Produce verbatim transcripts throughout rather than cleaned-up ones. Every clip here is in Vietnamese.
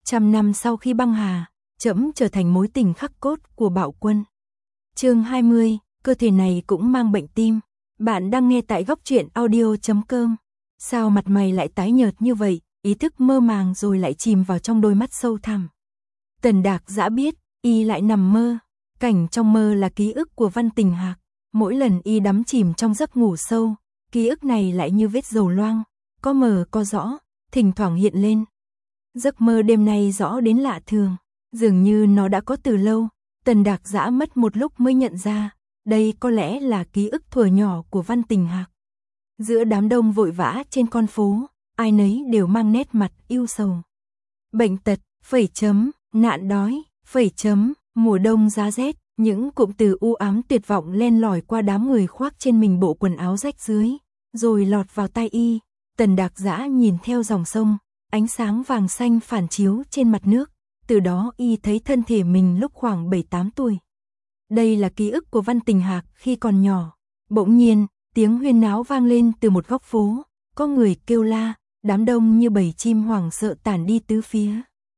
Trăm năm sau khi băng hà, trẫm trở thành mối tình khắc cốt của Bạo Quân. Chương hai mươi, cơ thể này cũng mang bệnh tim. Bạn đang nghe tại góc truyện audio chấm com. Sao mặt mày lại tái nhợt như vậy, ý thức mơ màng rồi lại chìm vào trong đôi mắt sâu thẳm. Tần Đạc Dã biết, y lại nằm mơ. Cảnh trong mơ là ký ức của Văn Tình Hạc. Mỗi lần y đắm chìm trong giấc ngủ sâu, ký ức này lại như vết dầu loang, có mờ có rõ, thỉnh thoảng hiện lên. Giấc mơ đêm nay rõ đến lạ thường, dường như nó đã có từ lâu. Tần Đạc Dã mất một lúc mới nhận ra, đây có lẽ là ký ức thuở nhỏ của Văn Tình Hạc. Giữa đám đông vội vã trên con phố, ai nấy đều mang nét mặt ưu sầu. Bệnh tật, phẩy chấm, nạn đói, phẩy chấm, mùa đông giá rét, những cụm từ u ám tuyệt vọng len lỏi qua đám người khoác trên mình bộ quần áo rách rưới, rồi lọt vào tai y. Tần Đạc Dã nhìn theo dòng sông, ánh sáng vàng xanh phản chiếu trên mặt nước, từ đó y thấy thân thể mình lúc khoảng bảy tám tuổi. Đây là ký ức của Văn Tình Hạc khi còn nhỏ. Bỗng nhiên, tiếng huyên náo vang lên từ một góc phố, có người kêu la, đám đông như bầy chim hoảng sợ tản đi tứ phía.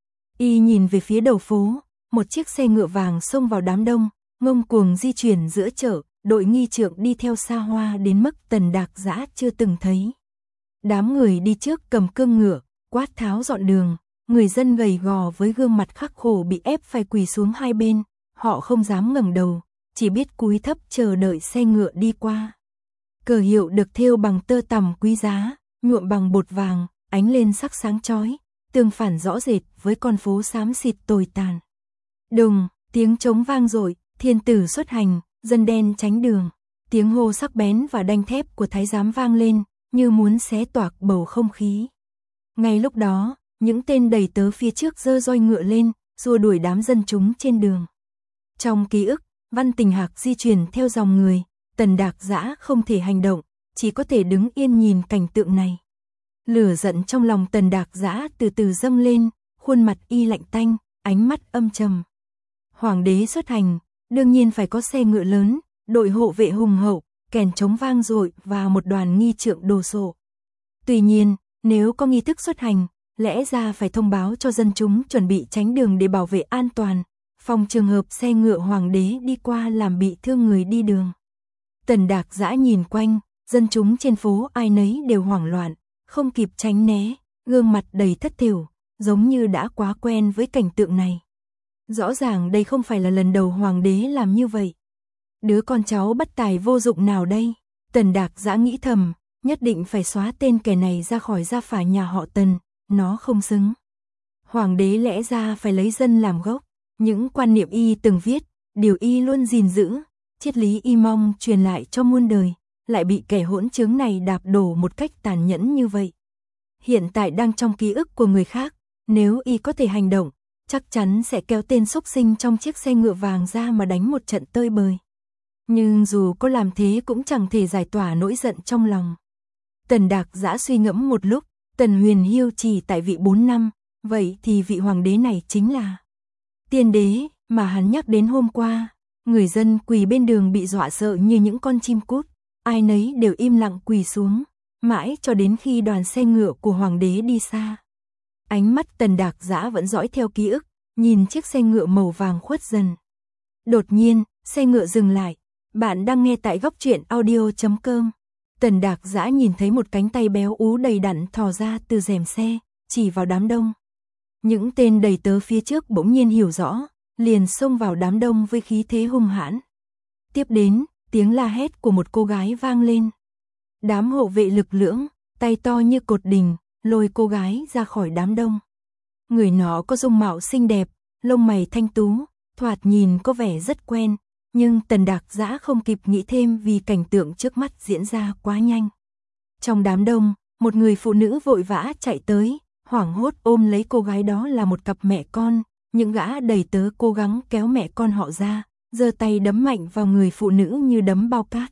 Y nhìn về phía đầu phố, một chiếc xe ngựa vàng xông vào đám đông, ngông cuồng di chuyển giữa chợ, đội nghi trượng đi theo xa hoa đến mức Tần Đạc Dã chưa từng thấy. Đám người đi trước cầm cương ngựa, quát tháo dọn đường, người dân gầy gò với gương mặt khắc khổ bị ép phải quỳ xuống hai bên, họ không dám ngẩng đầu, chỉ biết cúi thấp chờ đợi xe ngựa đi qua. Cờ hiệu được thêu bằng tơ tằm quý giá, nhuộm bằng bột vàng, ánh lên sắc sáng chói, tương phản rõ rệt với con phố xám xịt tồi tàn. Đùng, tiếng trống vang dội, thiên tử xuất hành, dân đen tránh đường, tiếng hô sắc bén và đanh thép của thái giám vang lên, như muốn xé toạc bầu không khí. Ngay lúc đó, những tên đầy tớ phía trước giơ roi ngựa lên, xua đuổi đám dân chúng trên đường. Trong ký ức, Văn Tình Hạc di chuyển theo dòng người, Tần Đạc Dã không thể hành động, chỉ có thể đứng yên nhìn cảnh tượng này. Lửa giận trong lòng Tần Đạc Dã từ từ dâng lên, khuôn mặt y lạnh tanh, ánh mắt âm trầm. Hoàng đế xuất hành, đương nhiên phải có xe ngựa lớn, đội hộ vệ hùng hậu, kèn trống vang dội và một đoàn nghi trượng đồ sộ. Tuy nhiên, nếu có nghi thức xuất hành, lẽ ra phải thông báo cho dân chúng chuẩn bị tránh đường để bảo vệ an toàn, phòng trường hợp xe ngựa hoàng đế đi qua làm bị thương người đi đường. Tần Đạc Dã nhìn quanh, dân chúng trên phố ai nấy đều hoảng loạn, không kịp tránh né, gương mặt đầy thất thểu, giống như đã quá quen với cảnh tượng này. Rõ ràng đây không phải là lần đầu hoàng đế làm như vậy. Đứa con cháu bất tài vô dụng nào đây? Tần Đạc Dã nghĩ thầm, nhất định phải xóa tên kẻ này ra khỏi gia phả nhà họ Tần, nó không xứng. Hoàng đế lẽ ra phải lấy dân làm gốc, những quan niệm y từng viết, điều y luôn gìn giữ, triết lý y mong truyền lại cho muôn đời, lại bị kẻ hỗn chứng này đạp đổ một cách tàn nhẫn như vậy. Hiện tại đang trong ký ức của người khác, nếu y có thể hành động, chắc chắn sẽ kéo tên xúc sinh trong chiếc xe ngựa vàng ra mà đánh một trận tơi bời. Nhưng dù có làm thế cũng chẳng thể giải tỏa nỗi giận trong lòng. Tần Đạc Dã suy ngẫm một lúc, Tần Huyền Hiêu chỉ tại vị bốn năm, vậy thì vị hoàng đế này chính là tiên đế mà hắn nhắc đến hôm qua. Người dân quỳ bên đường bị dọa sợ như những con chim cút, ai nấy đều im lặng quỳ xuống, mãi cho đến khi đoàn xe ngựa của hoàng đế đi xa. Ánh mắt Tần Đạc Dã vẫn dõi theo ký ức, nhìn chiếc xe ngựa màu vàng khuất dần. Đột nhiên, xe ngựa dừng lại. Bạn đang nghe tại góc truyện audio chấm com. Tần Đạc Dã nhìn thấy một cánh tay béo ú đầy đặn thò ra từ rèm xe, chỉ vào đám đông. Những tên đầy tớ phía trước bỗng nhiên hiểu rõ, liền xông vào đám đông với khí thế hung hãn. Tiếp đến, tiếng la hét của một cô gái vang lên. Đám hộ vệ lực lưỡng, tay to như cột đình, lôi cô gái ra khỏi đám đông. Người nó có dung mạo xinh đẹp, lông mày thanh tú, thoạt nhìn có vẻ rất quen, nhưng Tần Đạc Dã không kịp nghĩ thêm vì cảnh tượng trước mắt diễn ra quá nhanh. Trong đám đông, một người phụ nữ vội vã chạy tới, hoảng hốt ôm lấy cô gái, đó là một cặp mẹ con. Những gã đầy tớ cố gắng kéo mẹ con họ ra, giơ tay đấm mạnh vào người phụ nữ như đấm bao cát.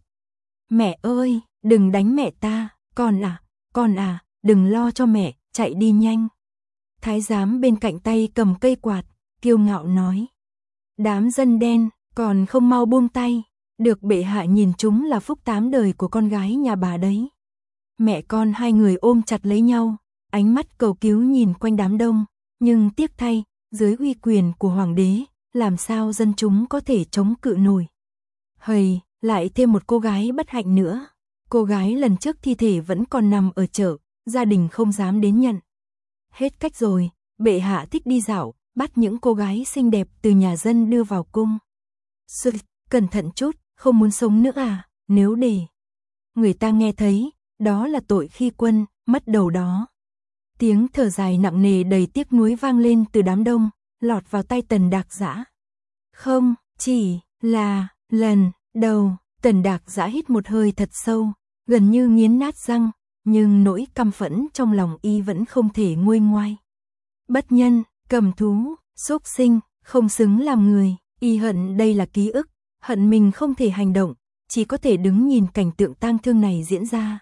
Mẹ ơi, đừng đánh mẹ ta, con à, con à, đừng lo cho mẹ, chạy đi nhanh. Thái giám bên cạnh tay cầm cây quạt, kiêu ngạo nói. Đám dân đen, còn không mau buông tay, được bệ hạ nhìn chúng là phúc tám đời của con gái nhà bà đấy. Mẹ con hai người ôm chặt lấy nhau, ánh mắt cầu cứu nhìn quanh đám đông, nhưng tiếc thay, dưới uy quyền của hoàng đế, làm sao dân chúng có thể chống cự nổi. Hầy, lại thêm một cô gái bất hạnh nữa. Cô gái lần trước thi thể vẫn còn nằm ở chợ, gia đình không dám đến nhận. Hết cách rồi, bệ hạ thích đi dạo, bắt những cô gái xinh đẹp từ nhà dân đưa vào cung. Sự, cẩn thận chút, không muốn sống nữa à, nếu để người ta nghe thấy, đó là tội khi quân, mất đầu đó. Tiếng thở dài nặng nề đầy tiếc nuối vang lên từ đám đông, lọt vào tai Tần Đạc Dã. Không, chỉ là lần đầu, Tần Đạc Dã hít một hơi thật sâu, gần như nghiến nát răng, nhưng nỗi căm phẫn trong lòng y vẫn không thể nguôi ngoai. Bất nhân, cầm thú, xúc sinh, không xứng làm người, y hận đây là ký ức, hận mình không thể hành động, chỉ có thể đứng nhìn cảnh tượng tang thương này diễn ra.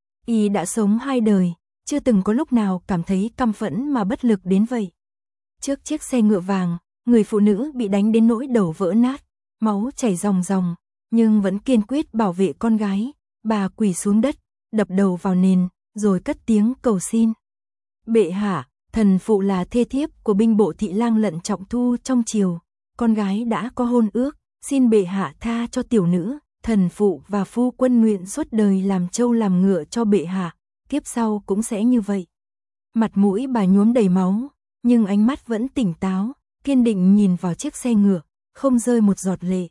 Y đã sống hai đời, chưa từng có lúc nào cảm thấy căm phẫn mà bất lực đến vậy. Trước chiếc xe ngựa vàng, người phụ nữ bị đánh đến nỗi đầu vỡ nát, máu chảy ròng ròng, nhưng vẫn kiên quyết bảo vệ con gái. Bà quỳ xuống đất, đập đầu vào nền, rồi cất tiếng cầu xin. Bệ hạ, thần phụ là thê thiếp của binh bộ thị lang Lận Trọng Thu trong triều, con gái đã có hôn ước, xin bệ hạ tha cho tiểu nữ, thần phụ và phu quân nguyện suốt đời làm trâu làm ngựa cho bệ hạ, kiếp sau cũng sẽ như vậy. Mặt mũi bà nhuốm đầy máu, nhưng ánh mắt vẫn tỉnh táo, kiên định nhìn vào chiếc xe ngựa, không rơi một giọt lệ.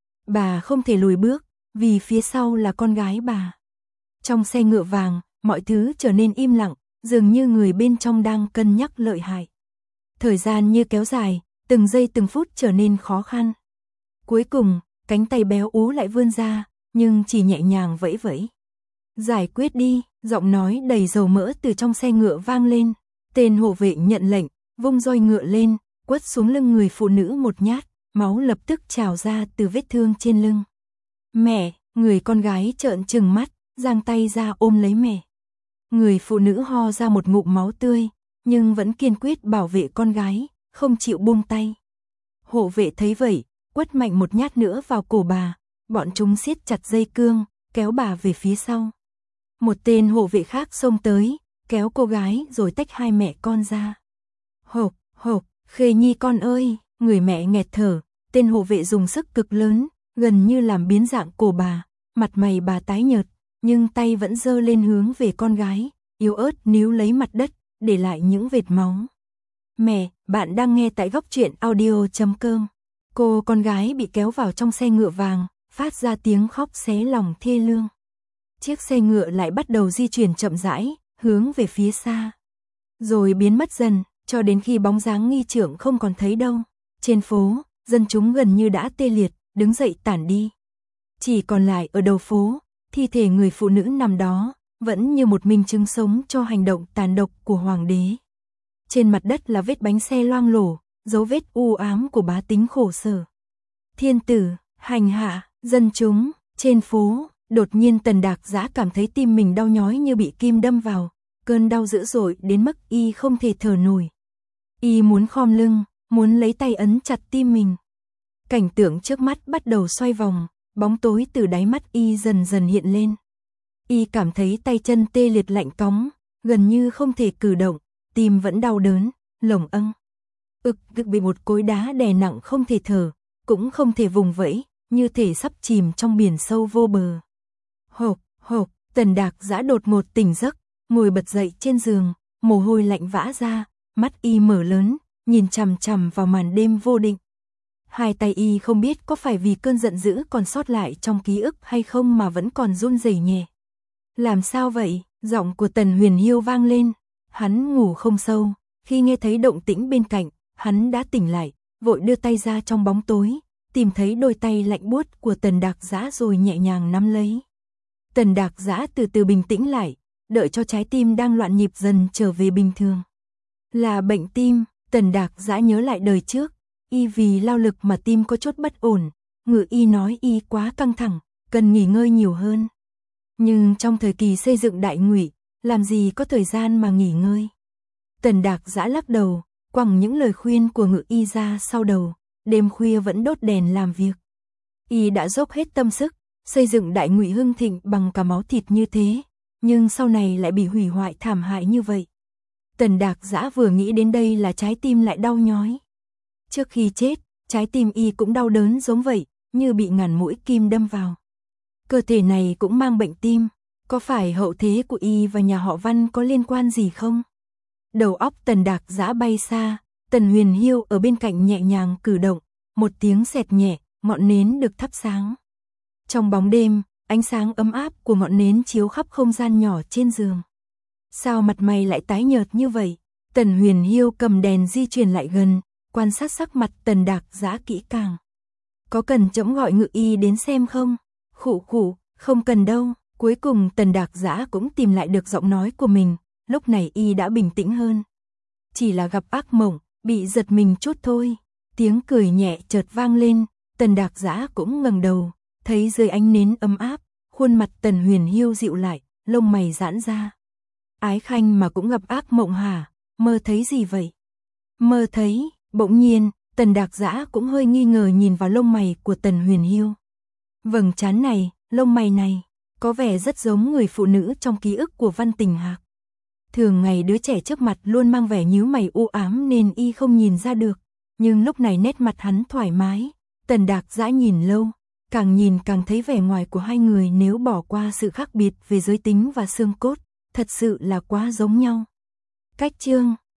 Bà không thể lùi bước, vì phía sau là con gái bà. Trong xe ngựa vàng, mọi thứ trở nên im lặng, dường như người bên trong đang cân nhắc lợi hại. Thời gian như kéo dài, từng giây từng phút trở nên khó khăn. Cuối cùng, cánh tay béo ú lại vươn ra, nhưng chỉ nhẹ nhàng vẫy vẫy. Giải quyết đi, giọng nói đầy dầu mỡ từ trong xe ngựa vang lên. Tên hộ vệ nhận lệnh, vung roi ngựa lên, quất xuống lưng người phụ nữ một nhát, máu lập tức trào ra từ vết thương trên lưng. Mẹ, người con gái trợn trừng mắt, giang tay ra ôm lấy mẹ. Người phụ nữ ho ra một ngụm máu tươi, nhưng vẫn kiên quyết bảo vệ con gái, không chịu buông tay. Hộ vệ thấy vậy, quất mạnh một nhát nữa vào cổ bà, bọn chúng siết chặt dây cương, kéo bà về phía sau. Một tên hộ vệ khác xông tới, kéo cô gái rồi tách hai mẹ con ra. Hộp, hộp, Khê Nhi con ơi, người mẹ nghẹt thở, tên hộ vệ dùng sức cực lớn, gần như làm biến dạng cổ bà, mặt mày bà tái nhợt, nhưng tay vẫn giơ lên hướng về con gái, yếu ớt níu lấy mặt đất, để lại những vệt máu. Mẹ, bạn đang nghe tại góc truyện audio chấm com. Cô con gái bị kéo vào trong xe ngựa vàng, phát ra tiếng khóc xé lòng thê lương. Chiếc xe ngựa lại bắt đầu di chuyển chậm rãi, hướng về phía xa. Rồi biến mất dần, cho đến khi bóng dáng nghi trưởng không còn thấy đâu. Trên phố, dân chúng gần như đã tê liệt, đứng dậy tản đi. Chỉ còn lại ở đầu phố, thi thể người phụ nữ nằm đó, vẫn như một minh chứng sống cho hành động tàn độc của hoàng đế. Trên mặt đất là vết bánh xe loang lổ, dấu vết u ám của bá tính khổ sở. Thiên tử, hành hạ, dân chúng, trên phố, đột nhiên Tần Đạc Dã cảm thấy tim mình đau nhói như bị kim đâm vào, cơn đau dữ dội đến mức y không thể thở nổi. Y muốn khom lưng, muốn lấy tay ấn chặt tim mình. Cảnh tượng trước mắt bắt đầu xoay vòng, bóng tối từ đáy mắt y dần dần hiện lên. Y cảm thấy tay chân tê liệt lạnh cóng, gần như không thể cử động, tim vẫn đau đớn, lồng âng. Ực ực bị một khối đá đè nặng không thể thở, cũng không thể vùng vẫy, như thể sắp chìm trong biển sâu vô bờ. Hộp, hộp, Tần Đạc Dã đột ngột tỉnh giấc, ngồi bật dậy trên giường, mồ hôi lạnh vã ra, mắt y mở lớn, nhìn chằm chằm vào màn đêm vô định. Hai tay y không biết có phải vì cơn giận dữ còn sót lại trong ký ức hay không mà vẫn còn run rẩy nhẹ. Làm sao vậy? Giọng của Tần Huyền Hiêu vang lên. Hắn ngủ không sâu, khi nghe thấy động tĩnh bên cạnh, hắn đã tỉnh lại, vội đưa tay ra trong bóng tối, tìm thấy đôi tay lạnh buốt của Tần Đạc Dã rồi nhẹ nhàng nắm lấy. Tần Đạc Dã từ từ bình tĩnh lại, đợi cho trái tim đang loạn nhịp dần trở về bình thường. Là bệnh tim, Tần Đạc Dã nhớ lại đời trước, y vì lao lực mà tim có chút bất ổn, ngự y nói y quá căng thẳng, cần nghỉ ngơi nhiều hơn. Nhưng trong thời kỳ xây dựng đại ngụy, làm gì có thời gian mà nghỉ ngơi. Tần Đạc Dã lắc đầu, quẳng những lời khuyên của ngự y ra sau đầu, đêm khuya vẫn đốt đèn làm việc. Y đã dốc hết tâm sức, xây dựng đại ngụy hưng thịnh bằng cả máu thịt như thế, nhưng sau này lại bị hủy hoại thảm hại như vậy. Tần Đạc Dã vừa nghĩ đến đây là trái tim lại đau nhói. Trước khi chết, trái tim y cũng đau đớn giống vậy, như bị ngàn mũi kim đâm vào. Cơ thể này cũng mang bệnh tim, có phải hậu thế của y và nhà họ Văn có liên quan gì không? Đầu óc Tần Đạc Dã bay xa, Tần Huyền Hiêu ở bên cạnh nhẹ nhàng cử động, một tiếng xẹt nhẹ, ngọn nến được thắp sáng. Trong bóng đêm, ánh sáng ấm áp của ngọn nến chiếu khắp không gian nhỏ trên giường. Sao mặt mày lại tái nhợt như vậy? Tần Huyền Hiêu cầm đèn di chuyển lại gần, quan sát sắc mặt Tần Đạc Dã kỹ càng. Có cần trẫm gọi ngự y đến xem không? Khụ khụ, không cần đâu. Cuối cùng Tần Đạc Dã cũng tìm lại được giọng nói của mình, lúc này y đã bình tĩnh hơn. Chỉ là gặp ác mộng, bị giật mình chút thôi. Tiếng cười nhẹ chợt vang lên, Tần Đạc Dã cũng ngẩng đầu, thấy dưới ánh nến ấm áp, khuôn mặt Tần Huyền Hiêu dịu lại, lông mày giãn ra. Ái Khanh mà cũng gặp ác mộng hả? Mơ thấy gì vậy? Mơ thấy, bỗng nhiên, Tần Đạc Dã cũng hơi nghi ngờ nhìn vào lông mày của Tần Huyền Hiêu. Vầng trán này, lông mày này, có vẻ rất giống người phụ nữ trong ký ức của Văn Tình Hạc. Thường ngày đứa trẻ trước mặt luôn mang vẻ nhíu mày u ám nên y không nhìn ra được, nhưng lúc này nét mặt hắn thoải mái. Tần Đạc Dã nhìn lâu, càng nhìn càng thấy vẻ ngoài của hai người nếu bỏ qua sự khác biệt về giới tính và xương cốt, thật sự là quá giống nhau. Cách chương